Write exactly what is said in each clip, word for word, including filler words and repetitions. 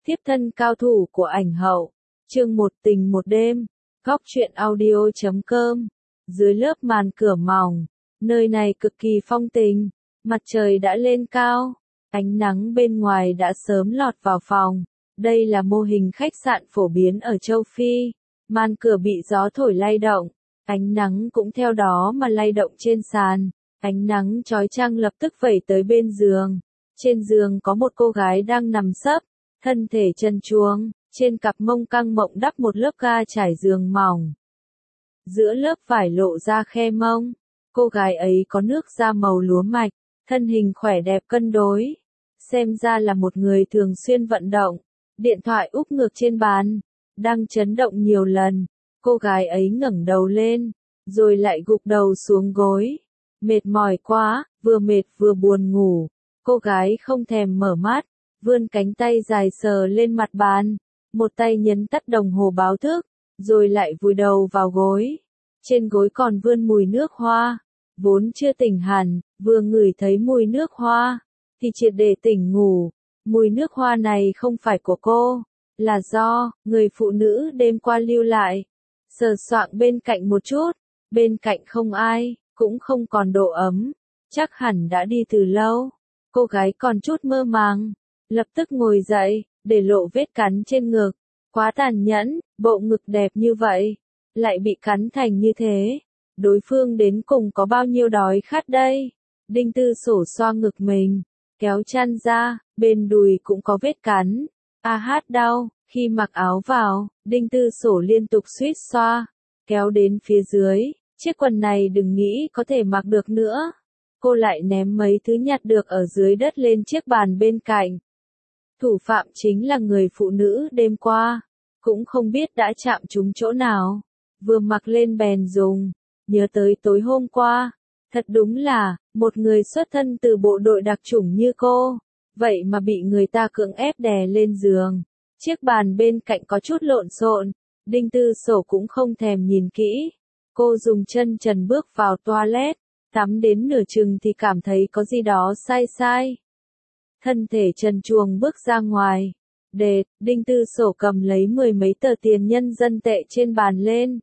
Tiếp thân cao thủ của ảnh hậu. Chương một tình một đêm. Góc truyện audio chấm com. Dưới lớp màn cửa mỏng, nơi này cực kỳ phong tình. Mặt trời đã lên cao, ánh nắng bên ngoài đã sớm lọt vào phòng. Đây là mô hình khách sạn phổ biến ở châu Phi. Màn cửa bị gió thổi lay động, ánh nắng cũng theo đó mà lay động trên sàn. Ánh nắng chói chang lập tức vẩy tới bên giường. Trên giường có một cô gái đang nằm sấp, thân thể trần truồng, trên cặp mông căng mộng đắp một lớp ga trải giường mỏng. Giữa lớp vải lộ ra khe mông, cô gái ấy có nước da màu lúa mạch, thân hình khỏe đẹp cân đối. Xem ra là một người thường xuyên vận động. Điện thoại úp ngược trên bàn, đang chấn động nhiều lần. Cô gái ấy ngẩng đầu lên, rồi lại gục đầu xuống gối. Mệt mỏi quá, vừa mệt vừa buồn ngủ. Cô gái không thèm mở mắt, vươn cánh tay dài sờ lên mặt bàn. Một tay nhấn tắt đồng hồ báo thức, rồi lại vùi đầu vào gối. Trên gối còn vươn mùi nước hoa. Vốn chưa tỉnh hẳn, vừa ngửi thấy mùi nước hoa, thì triệt để tỉnh ngủ. Mùi nước hoa này không phải của cô, là do người phụ nữ đêm qua lưu lại. Sờ soạng bên cạnh một chút, bên cạnh không ai, cũng không còn độ ấm, chắc hẳn đã đi từ lâu. Cô gái còn chút mơ màng, lập tức ngồi dậy, để lộ vết cắn trên ngực. Quá tàn nhẫn, bộ ngực đẹp như vậy, lại bị cắn thành như thế. Đối phương đến cùng có bao nhiêu đói khát đây? Đinh Tư Sổ xoa ngực mình, kéo chăn ra, bên đùi cũng có vết cắn. A hát đau. Khi mặc áo vào, Đinh Tư Sổ liên tục suýt xoa, kéo đến phía dưới. Chiếc quần này đừng nghĩ có thể mặc được nữa. Cô lại ném mấy thứ nhặt được ở dưới đất lên chiếc bàn bên cạnh. Thủ phạm chính là người phụ nữ đêm qua, cũng không biết đã chạm trúng chỗ nào. Vừa mặc lên bèn dùng, nhớ tới tối hôm qua. Thật đúng là, một người xuất thân từ bộ đội đặc chủng như cô, vậy mà bị người ta cưỡng ép đè lên giường. Chiếc bàn bên cạnh có chút lộn xộn, Đinh Tư Sổ cũng không thèm nhìn kỹ. Cô dùng chân trần bước vào toilet, tắm đến nửa chừng thì cảm thấy có gì đó sai sai. Thân thể trần truồng bước ra ngoài. Đệt, Đinh Tư Sổ cầm lấy mười mấy tờ tiền nhân dân tệ trên bàn lên.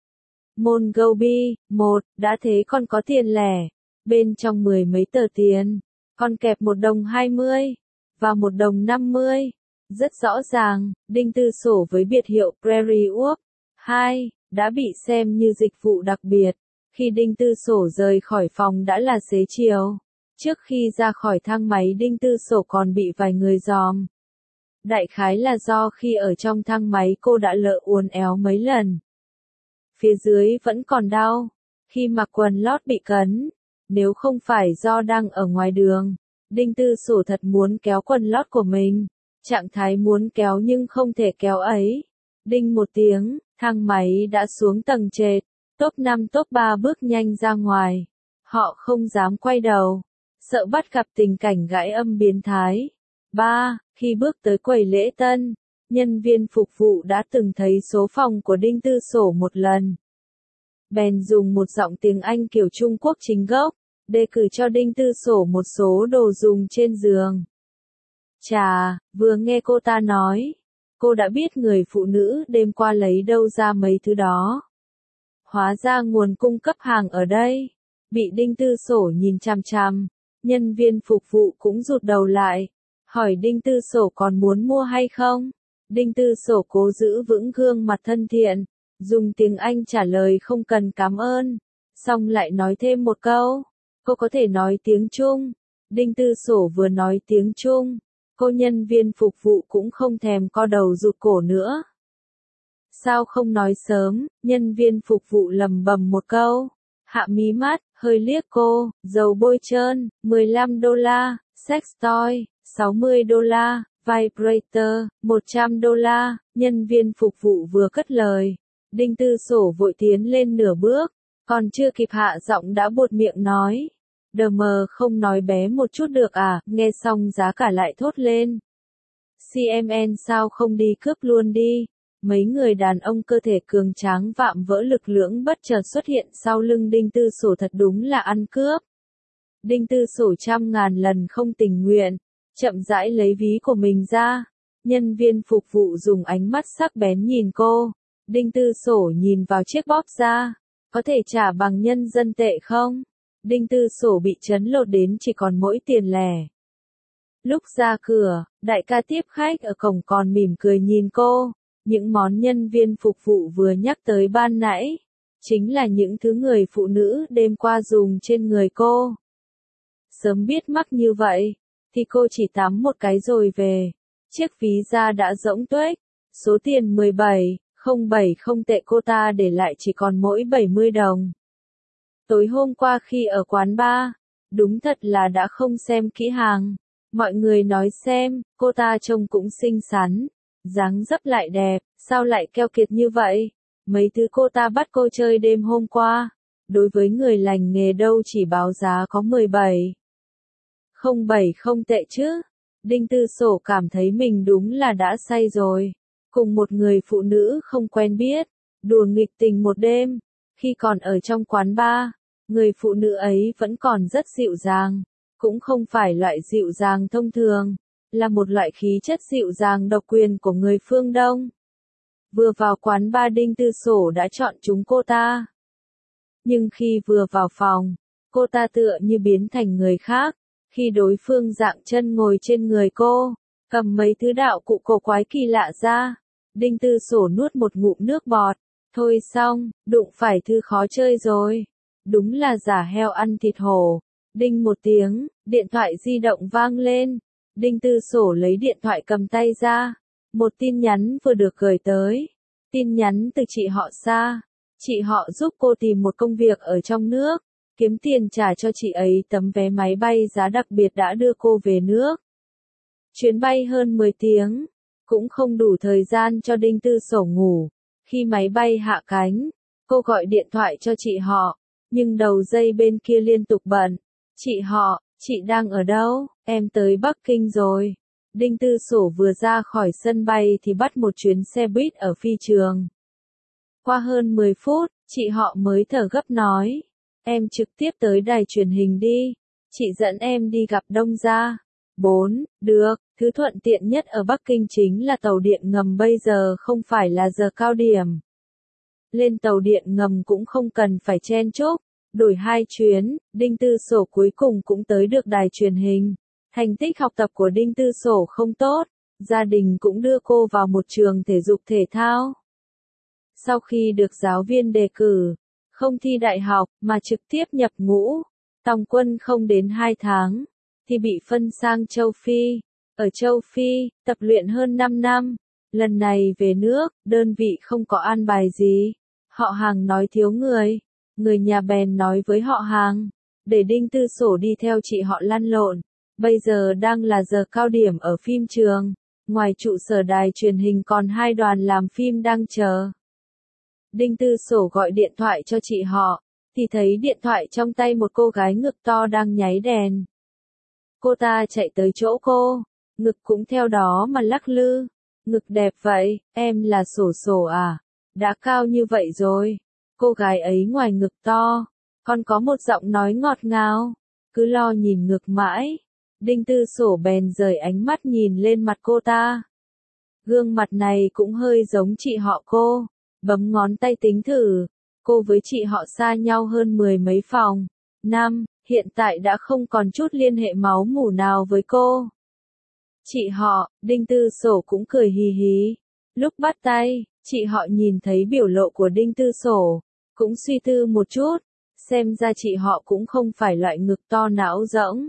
Mongobi, một, đã thế còn có tiền lẻ. Bên trong mười mấy tờ tiền, còn kẹp một đồng hai mươi, và một đồng năm mươi. Rất rõ ràng, Đinh Tư Sổ với biệt hiệu Prairie Wolf hai, đã bị xem như dịch vụ đặc biệt. Khi Đinh Tư Sổ rời khỏi phòng đã là xế chiều. Trước khi ra khỏi thang máy Đinh Tư Sổ còn bị vài người dòm. Đại khái là do khi ở trong thang máy cô đã lỡ uốn éo mấy lần. Phía dưới vẫn còn đau, khi mặc quần lót bị cấn. Nếu không phải do đang ở ngoài đường, Đinh Tư Sổ thật muốn kéo quần lót của mình. Trạng thái muốn kéo nhưng không thể kéo ấy. Đinh một tiếng, thang máy đã xuống tầng trệt. Top năm top ba bước nhanh ra ngoài. Họ không dám quay đầu, sợ bắt gặp tình cảnh gãi âm biến thái. ba. Khi bước tới quầy lễ tân, nhân viên phục vụ đã từng thấy số phòng của Đinh Tư Sổ một lần. Bèn dùng một giọng tiếng Anh kiểu Trung Quốc chính gốc, đề cử cho Đinh Tư Sổ một số đồ dùng trên giường. Chà, vừa nghe cô ta nói, cô đã biết người phụ nữ đêm qua lấy đâu ra mấy thứ đó. Hóa ra nguồn cung cấp hàng ở đây. Bị Đinh Tư Sổ nhìn chằm chằm, nhân viên phục vụ cũng rụt đầu lại, hỏi Đinh Tư Sổ còn muốn mua hay không. Đinh Tư Sổ cố giữ vững gương mặt thân thiện, dùng tiếng Anh trả lời không cần cảm ơn, xong lại nói thêm một câu, cô có thể nói tiếng Trung. Đinh Tư Sổ vừa nói tiếng Trung, cô nhân viên phục vụ cũng không thèm co đầu rụt cổ nữa. Sao không nói sớm, nhân viên phục vụ lầm bầm một câu, hạ mí mắt, hơi liếc cô. Dầu bôi trơn, mười lăm đô la, sex toy, sáu mươi đô la, vibrator, một trăm đô la. Nhân viên phục vụ vừa cất lời, Đinh Tư Sổ vội tiến lên nửa bước, còn chưa kịp hạ giọng đã buột miệng nói. Đờ mờ không nói bé một chút được à? Nghe xong giá cả lại thốt lên. xê em en sao không đi cướp luôn đi? Mấy người đàn ông cơ thể cường tráng vạm vỡ lực lưỡng bất chợt xuất hiện sau lưng Đinh Tư Sổ, thật đúng là ăn cướp. Đinh Tư Sổ trăm ngàn lần không tình nguyện, chậm rãi lấy ví của mình ra, Nhân viên phục vụ dùng ánh mắt sắc bén nhìn cô. Đinh Tư Sổ nhìn vào chiếc bóp da. Có thể trả bằng nhân dân tệ không? Đinh Tư Sổ bị chấn lột đến chỉ còn mỗi tiền lẻ. Lúc ra cửa, đại ca tiếp khách ở cổng còn mỉm cười nhìn cô. Những món nhân viên phục vụ vừa nhắc tới ban nãy, chính là những thứ người phụ nữ đêm qua dùng trên người cô. Sớm biết mắc như vậy, thì cô chỉ tắm một cái rồi về. Chiếc ví da đã rỗng tuếch, số tiền mười bảy không bảy không tệ cô ta để lại chỉ còn mỗi bảy mươi đồng. Tối hôm qua khi ở quán bar, đúng thật là đã không xem kỹ hàng. Mọi người nói xem, cô ta trông cũng xinh xắn, dáng dấp lại đẹp, sao lại keo kiệt như vậy? Mấy thứ cô ta bắt cô chơi đêm hôm qua, đối với người lành nghề đâu chỉ báo giá có mười bảy không bảy không tệ chứ. Đinh Tư Sổ cảm thấy mình đúng là đã say rồi. Cùng một người phụ nữ không quen biết, đùa nghịch tình một đêm. Khi còn ở trong quán bar, người phụ nữ ấy vẫn còn rất dịu dàng. Cũng không phải loại dịu dàng thông thường, là một loại khí chất dịu dàng độc quyền của người phương Đông. Vừa vào quán bar Đinh Tư Sổ đã chọn chúng cô ta. Nhưng khi vừa vào phòng, cô ta tựa như biến thành người khác. Khi đối phương dạng chân ngồi trên người cô, cầm mấy thứ đạo cụ cổ quái kỳ lạ ra, Đinh Tư Sổ nuốt một ngụm nước bọt. Thôi xong, đụng phải thứ khó chơi rồi. Đúng là giả heo ăn thịt hổ. Đinh một tiếng, điện thoại di động vang lên. Đinh Tư Sổ lấy điện thoại cầm tay ra. Một tin nhắn vừa được gửi tới. Tin nhắn từ chị họ Sa. Chị họ giúp cô tìm một công việc ở trong nước, kiếm tiền trả cho chị ấy tấm vé máy bay giá đặc biệt đã đưa cô về nước. Chuyến bay hơn mười tiếng, cũng không đủ thời gian cho Đinh Tư Sổ ngủ. Khi máy bay hạ cánh, cô gọi điện thoại cho chị họ, nhưng đầu dây bên kia liên tục bận. Chị họ, chị đang ở đâu? Em tới Bắc Kinh rồi. Đinh Tư Sổ vừa ra khỏi sân bay thì bắt một chuyến xe buýt ở phi trường. Qua hơn mười phút, chị họ mới thở gấp nói. Em trực tiếp tới đài truyền hình đi. Chị dẫn em đi gặp Đông Gia. bốn. Được, thứ thuận tiện nhất ở Bắc Kinh chính là tàu điện ngầm bây giờ không phải là giờ cao điểm. Lên tàu điện ngầm cũng không cần phải chen chúc. Đổi hai chuyến, Đinh Tư Sổ cuối cùng cũng tới được đài truyền hình. Thành tích học tập của Đinh Tư Sổ không tốt, gia đình cũng đưa cô vào một trường thể dục thể thao. Sau khi được giáo viên đề cử, không thi đại học mà trực tiếp nhập ngũ, tòng quân không đến hai tháng, thì bị phân sang châu Phi. Ở châu Phi, tập luyện hơn năm năm, lần này về nước, đơn vị không có an bài gì. Họ hàng nói thiếu người, người nhà bèn nói với họ hàng, để Đinh Tư Sổ đi theo chị họ lăn lộn. Bây giờ đang là giờ cao điểm ở phim trường, ngoài trụ sở đài truyền hình còn hai đoàn làm phim đang chờ. Đinh Tư Sổ gọi điện thoại cho chị họ, thì thấy điện thoại trong tay một cô gái ngực to đang nháy đèn. Cô ta chạy tới chỗ cô, ngực cũng theo đó mà lắc lư. Ngực đẹp vậy, em là Sổ Sổ à? Đã cao như vậy rồi. Cô gái ấy ngoài ngực to, còn có một giọng nói ngọt ngào, cứ lo nhìn ngực mãi. Đinh Tư Sổ bèn rời ánh mắt nhìn lên mặt cô ta. Gương mặt này cũng hơi giống chị họ cô. Bấm ngón tay tính thử, cô với chị họ xa nhau hơn mười mấy phòng. Năm, hiện tại đã không còn chút liên hệ máu mủ nào với cô. Chị họ, Đinh Tư Sổ cũng cười hì hí. Lúc bắt tay, chị họ nhìn thấy biểu lộ của Đinh Tư Sổ, cũng suy tư một chút, xem ra chị họ cũng không phải loại ngực to não rỗng.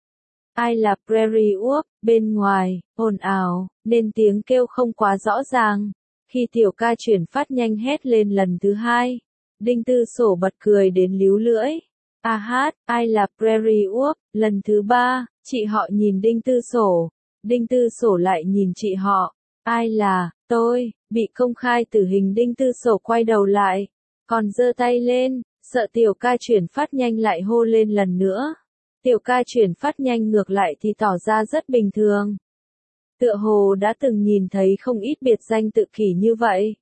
Ai là Prairie Wolf, bên ngoài, ồn ào, nên tiếng kêu không quá rõ ràng. Khi tiểu ca chuyển phát nhanh hét lên lần thứ hai, Đinh Tư Sổ bật cười đến líu lưỡi. A hát, ai là Prairie Wolf, lần thứ ba, chị họ nhìn Đinh Tư Sổ. Đinh Tư Sổ lại nhìn chị họ. Ai là, tôi, bị công khai tử hình. Đinh Tư Sổ quay đầu lại, còn giơ tay lên, sợ tiểu ca chuyển phát nhanh lại hô lên lần nữa. Tiểu ca chuyển phát nhanh ngược lại thì tỏ ra rất bình thường. Tựa hồ đã từng nhìn thấy không ít biệt danh tự kỷ như vậy.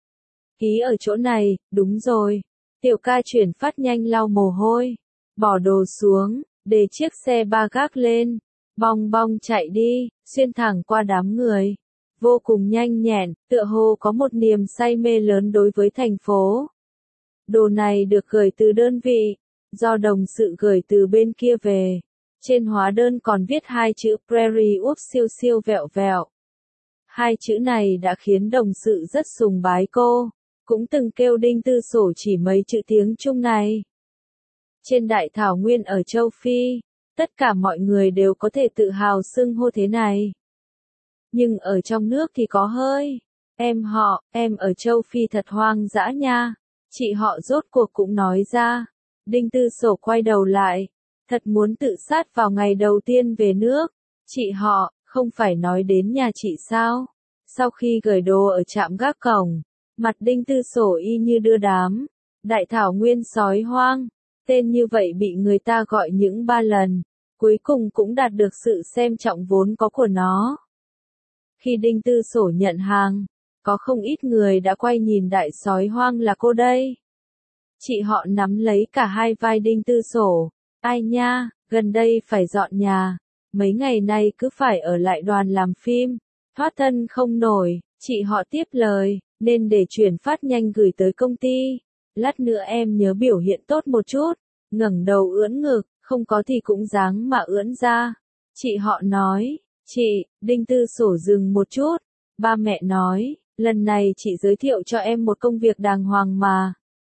Ký ở chỗ này, đúng rồi. Tiểu ca chuyển phát nhanh lau mồ hôi, bỏ đồ xuống, để chiếc xe ba gác lên, bong bong chạy đi, xuyên thẳng qua đám người. vô cùng nhanh nhẹn, tựa hồ có một niềm say mê lớn đối với thành phố. Đồ này được gửi từ đơn vị, do đồng sự gửi từ bên kia về. Trên hóa đơn còn viết hai chữ Prairie Úp siêu siêu vẹo vẹo. Hai chữ này đã khiến đồng sự rất sùng bái cô, cũng từng kêu Đinh Tư Sổ chỉ mấy chữ tiếng Trung này. Trên đại thảo nguyên ở châu Phi, tất cả mọi người đều có thể tự hào xưng hô thế này. Nhưng ở trong nước thì có hơi. Em họ, em ở châu Phi thật hoang dã nha. Chị họ rốt cuộc cũng nói ra. Đinh Tư Sổ quay đầu lại. Thật muốn tự sát vào ngày đầu tiên về nước. Chị họ, không phải nói đến nhà chị sao? Sau khi gửi đồ ở trạm gác cổng, mặt Đinh Tư Sổ y như đưa đám. Đại thảo nguyên sói hoang. Tên như vậy bị người ta gọi những ba lần. Cuối cùng cũng đạt được sự xem trọng vốn có của nó. Khi Đinh Tư Sổ nhận hàng, có không ít người đã quay nhìn đại sói hoang là cô đây. Chị họ nắm lấy cả hai vai Đinh Tư Sổ. Ai nha, gần đây phải dọn nhà. Mấy ngày nay cứ phải ở lại đoàn làm phim. Thoát thân không nổi, chị họ tiếp lời, nên để chuyển phát nhanh gửi tới công ty. Lát nữa em nhớ biểu hiện tốt một chút. Ngẩng đầu ưỡn ngực, không có thì cũng dáng mà ưỡn ra. Chị họ nói. Chị, Đinh Tư Sổ dừng một chút. Ba mẹ nói, lần này chị giới thiệu cho em một công việc đàng hoàng mà.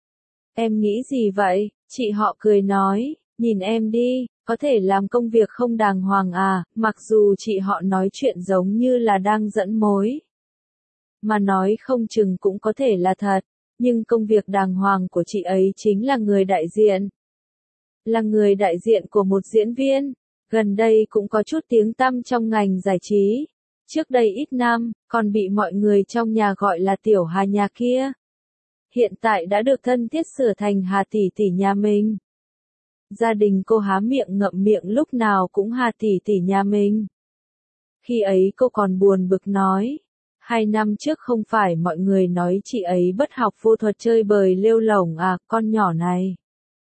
Em nghĩ gì vậy? Chị họ cười nói, nhìn em đi, có thể làm công việc không đàng hoàng à, mặc dù chị họ nói chuyện giống như là đang dẫn mối. Mà nói không chừng cũng có thể là thật, nhưng công việc đàng hoàng của chị ấy chính là người đại diện. Là người đại diện của một diễn viên. Gần đây cũng có chút tiếng tăm trong ngành giải trí. Trước đây ít năm, còn bị mọi người trong nhà gọi là tiểu Hà nhà kia. Hiện tại đã được thân thiết sửa thành Hà tỷ tỷ nhà mình. Gia đình cô há miệng ngậm miệng lúc nào cũng Hà tỷ tỷ nhà mình. Khi ấy cô còn buồn bực nói. Hai năm trước không phải mọi người nói chị ấy bất học vô thuật chơi bời lêu lổng à, con nhỏ này.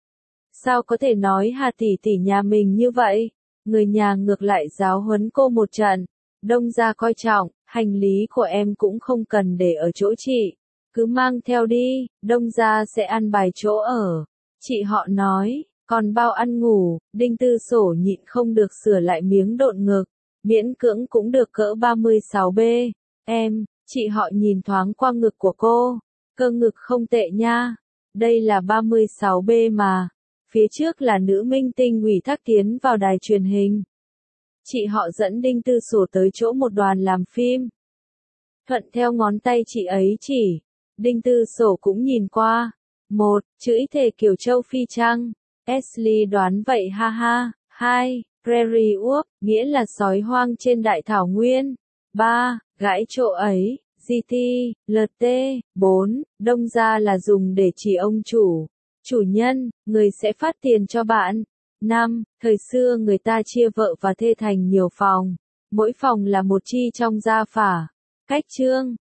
Sao có thể nói Hà tỷ tỷ nhà mình như vậy? Người nhà ngược lại giáo huấn cô một trận. Đông gia coi trọng, hành lý của em cũng không cần để ở chỗ chị. Cứ mang theo đi, đông gia sẽ ăn bài chỗ ở. Chị họ nói, còn bao ăn ngủ, Đinh Tư Sổ nhịn không được sửa lại miếng độn ngực. Miễn cưỡng cũng được cỡ ba mươi sáu B. Em, chị họ nhìn thoáng qua ngực của cô. Cơ ngực không tệ nha. Đây là ba mươi sáu B mà. Phía trước là nữ minh tinh ủy thác tiến vào đài truyền hình. Chị họ dẫn Đinh Tư Sổ tới chỗ một đoàn làm phim. Thuận theo ngón tay chị ấy chỉ. Đinh Tư Sổ cũng nhìn qua. Một, chữ thể kiểu châu Phi trăng. Ashley đoán vậy ha ha. Hai, Prairie Úp, nghĩa là sói hoang trên đại thảo nguyên. Ba, gãi chỗ ấy. giê tê, lờ tê. Bốn, đông ra là dùng để chỉ ông chủ. Chủ nhân, người sẽ phát tiền cho bạn. Năm, thời xưa người ta chia vợ và thê thành nhiều phòng. Mỗi phòng là một chi trong gia phả. Cách chương,